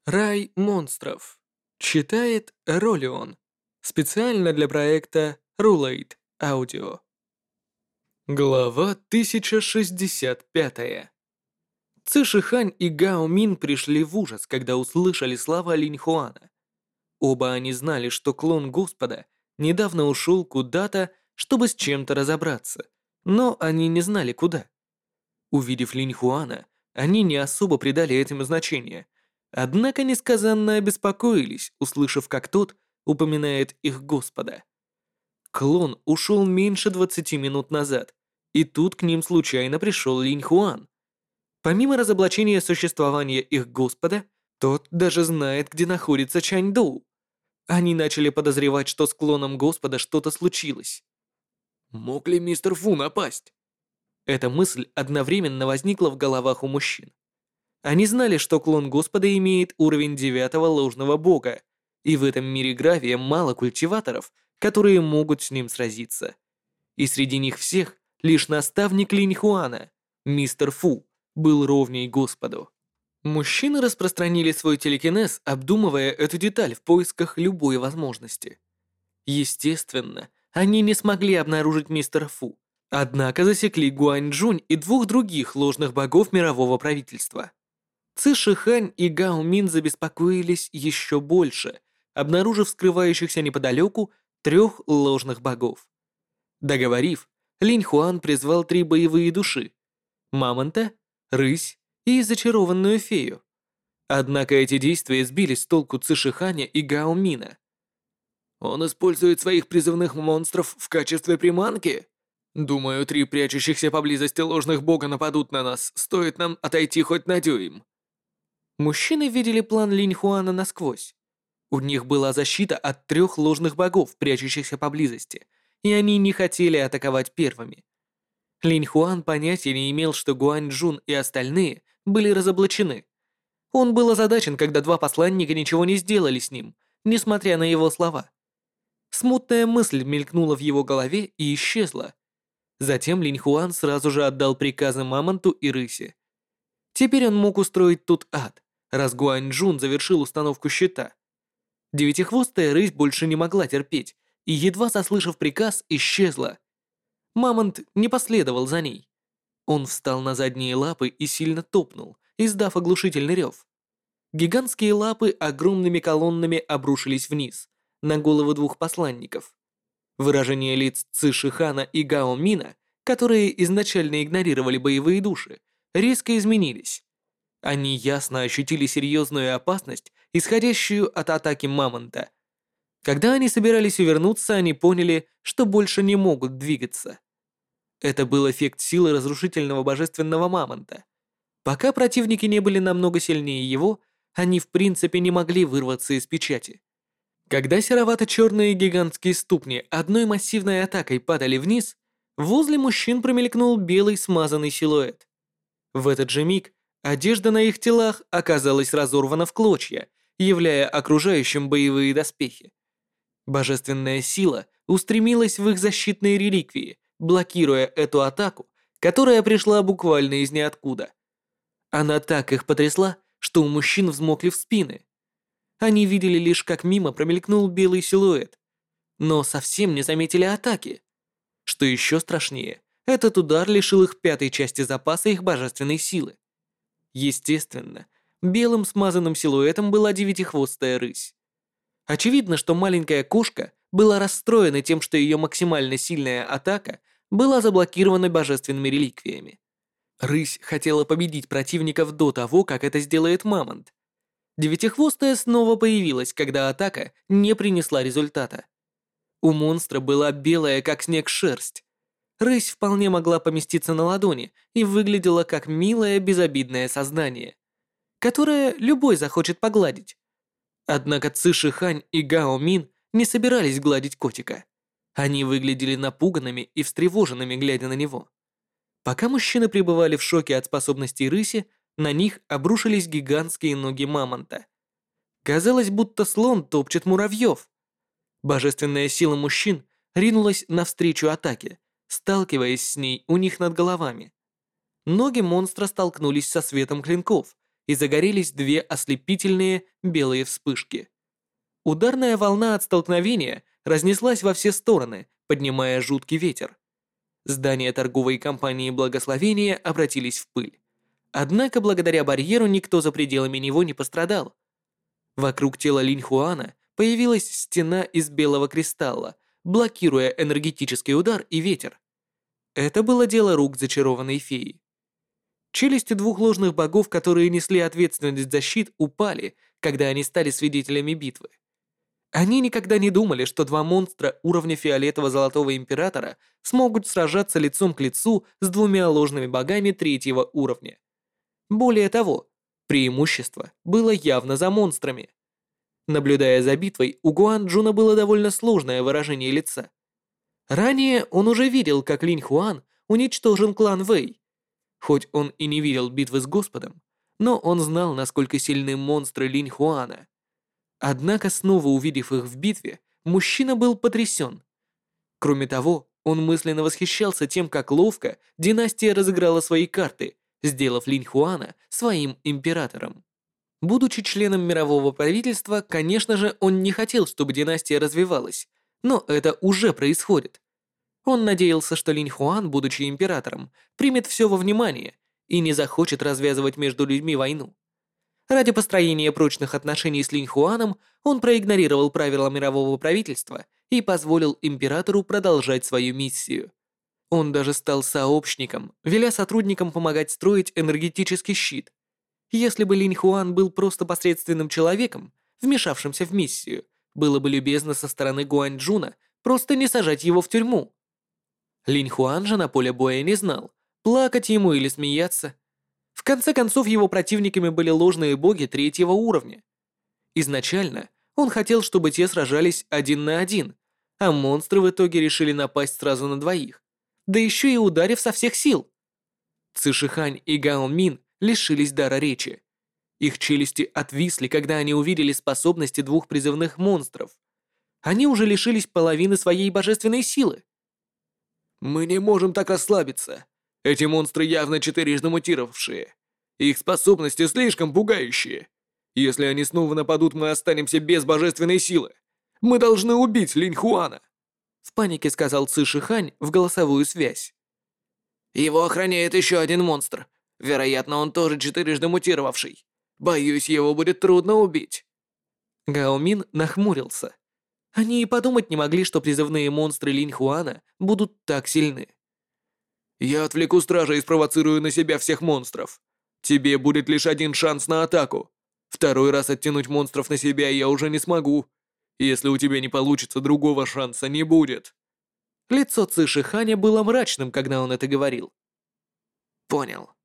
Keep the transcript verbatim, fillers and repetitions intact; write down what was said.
Рай монстров. Читает Ролион. Специально для проекта Rulate Audio. Глава тысяча шестьдесят пять. Цишихань и Гао Мин пришли в ужас, когда услышали слова Линь Хуана. Оба они знали, что клон Господа недавно ушел куда-то, чтобы с чем-то разобраться, но они не знали куда. Увидев Линь Хуана, они не особо придали этому значения, однако несказанно обеспокоились, услышав, как тот упоминает их Господа. Клон ушел меньше двадцати минут назад, и тут к ним случайно пришел Линь Хуан. Помимо разоблачения существования их Господа, тот даже знает, где находится Чань Доу. Они начали подозревать, что с клоном Господа что-то случилось. Мог ли мистер Фу напасть? Эта мысль одновременно возникла в головах у мужчин. Они знали, что клон Господа имеет уровень девятого ложного бога, и в этом мире Гравия мало культиваторов, которые могут с ним сразиться. И среди них всех лишь наставник Линь Хуана, мистер Фу, был ровней Господу. Мужчины распространили свой телекинез, обдумывая эту деталь в поисках любой возможности. Естественно, они не смогли обнаружить мистера Фу, однако засекли Гуаньчжунь и двух других ложных богов мирового правительства. Ци Шихань и Гао Мин забеспокоились еще больше, обнаружив скрывающихся неподалеку трех ложных богов. Договорив, Линь Хуан призвал три боевые души — Мамонта, Рысь и Зачарованную Фею. Однако эти действия сбили с толку Ци Шиханя и Гао Мина. «Он использует своих призывных монстров в качестве приманки? Думаю, три прячущихся поблизости ложных бога нападут на нас, стоит нам отойти хоть на дюйм». Мужчины видели план Линь Хуана насквозь. У них была защита от трех ложных богов, прячущихся поблизости, и они не хотели атаковать первыми. Линь Хуан понятия не имел, что Гуаньчжун и остальные были разоблачены. Он был озадачен, когда два посланника ничего не сделали с ним, несмотря на его слова. Смутная мысль мелькнула в его голове и исчезла. Затем Линь Хуан сразу же отдал приказы Мамонту и Рысе. Теперь он мог устроить тут ад, раз Гуаньчжун завершил установку щита. Девятихвостая рысь больше не могла терпеть, и, едва заслышав приказ, исчезла. Мамонт не последовал за ней. Он встал на задние лапы и сильно топнул, издав оглушительный рев. Гигантские лапы огромными колоннами обрушились вниз, на головы двух посланников. Выражение лиц Ци Шихана и Гао Мина, которые изначально игнорировали боевые души, резко изменились. Они ясно ощутили серьезную опасность, исходящую от атаки Мамонта. Когда они собирались увернуться, они поняли, что больше не могут двигаться. Это был эффект силы разрушительного божественного Мамонта. Пока противники не были намного сильнее его, они в принципе не могли вырваться из печати. Когда серовато-черные гигантские ступни одной массивной атакой падали вниз, возле мужчин промелькнул белый смазанный силуэт. В этот же миг одежда на их телах оказалась разорвана в клочья, являя окружающим боевые доспехи. Божественная сила устремилась в их защитные реликвии, блокируя эту атаку, которая пришла буквально из ниоткуда. Она так их потрясла, что у мужчин взмокли в спины. Они видели лишь, как мимо промелькнул белый силуэт, но совсем не заметили атаки. Что еще страшнее, этот удар лишил их пятой части запаса их божественной силы. Естественно, белым смазанным силуэтом была девятихвостая рысь. Очевидно, что маленькая кошка была расстроена тем, что ее максимально сильная атака была заблокирована божественными реликвиями. Рысь хотела победить противников до того, как это сделает Мамонт. Девятихвостая снова появилась, когда атака не принесла результата. У монстра была белая, как снег, шерсть. Рысь вполне могла поместиться на ладони и выглядела как милое безобидное создание, которое любой захочет погладить. Однако Ци Шихань и Гао Мин не собирались гладить котика. Они выглядели напуганными и встревоженными, глядя на него. Пока мужчины пребывали в шоке от способностей рыси, на них обрушились гигантские ноги мамонта. Казалось, будто слон топчет муравьев. Божественная сила мужчин ринулась навстречу атаке, сталкиваясь с ней у них над головами. Ноги монстра столкнулись со светом клинков, и загорелись две ослепительные белые вспышки. Ударная волна от столкновения разнеслась во все стороны, поднимая жуткий ветер. Здания торговой компании Благословения обратились в пыль. Однако благодаря барьеру никто за пределами него не пострадал. Вокруг тела Линьхуана появилась стена из белого кристалла, блокируя энергетический удар и ветер. Это было дело рук зачарованной феи. Челюсти двух ложных богов, которые несли ответственность за щит, упали, когда они стали свидетелями битвы. Они никогда не думали, что два монстра уровня фиолетово-золотого императора смогут сражаться лицом к лицу с двумя ложными богами третьего уровня. Более того, преимущество было явно за монстрами. Наблюдая за битвой, у Гуан Джуна было довольно сложное выражение лица. Ранее он уже видел, как Линь Хуан уничтожил клан Вэй. Хоть он и не видел битвы с Господом, но он знал, насколько сильны монстры Линь Хуана. Однако, снова увидев их в битве, мужчина был потрясен. Кроме того, он мысленно восхищался тем, как ловко династия разыграла свои карты, сделав Линь Хуана своим императором. Будучи членом мирового правительства, конечно же, он не хотел, чтобы династия развивалась, но это уже происходит. Он надеялся, что Линь Хуан, будучи императором, примет все во внимание и не захочет развязывать между людьми войну. Ради построения прочных отношений с Линь Хуаном он проигнорировал правила мирового правительства и позволил императору продолжать свою миссию. Он даже стал сообщником, веля сотрудникам помогать строить энергетический щит. Если бы Линь Хуан был просто посредственным человеком, вмешавшимся в миссию, было бы любезно со стороны Гуань Джуна просто не сажать его в тюрьму. Линь Хуан же на поле боя не знал, плакать ему или смеяться. В конце концов, его противниками были ложные боги третьего уровня. Изначально он хотел, чтобы те сражались один на один, а монстры в итоге решили напасть сразу на двоих, да еще и ударив со всех сил. Цишихань и Гао Мин лишились дара речи. Их челюсти отвисли, когда они увидели способности двух призывных монстров. Они уже лишились половины своей божественной силы. Мы не можем так расслабиться. Эти монстры явно четырежды мутировавшие. Их способности слишком пугающие. Если они снова нападут, мы останемся без божественной силы. Мы должны убить Линь Хуана. В панике сказал Цишихань в голосовую связь. Его охраняет еще один монстр. Вероятно, он тоже четырежды мутировавший. Боюсь, его будет трудно убить. Гао Мин нахмурился. Они и подумать не могли, что призывные монстры Линь Хуана будут так сильны. Я отвлеку стража и спровоцирую на себя всех монстров. Тебе будет лишь один шанс на атаку. Второй раз оттянуть монстров на себя я уже не смогу. Если у тебя не получится, другого шанса не будет. Лицо Цишиханя было мрачным, когда он это говорил. Понял.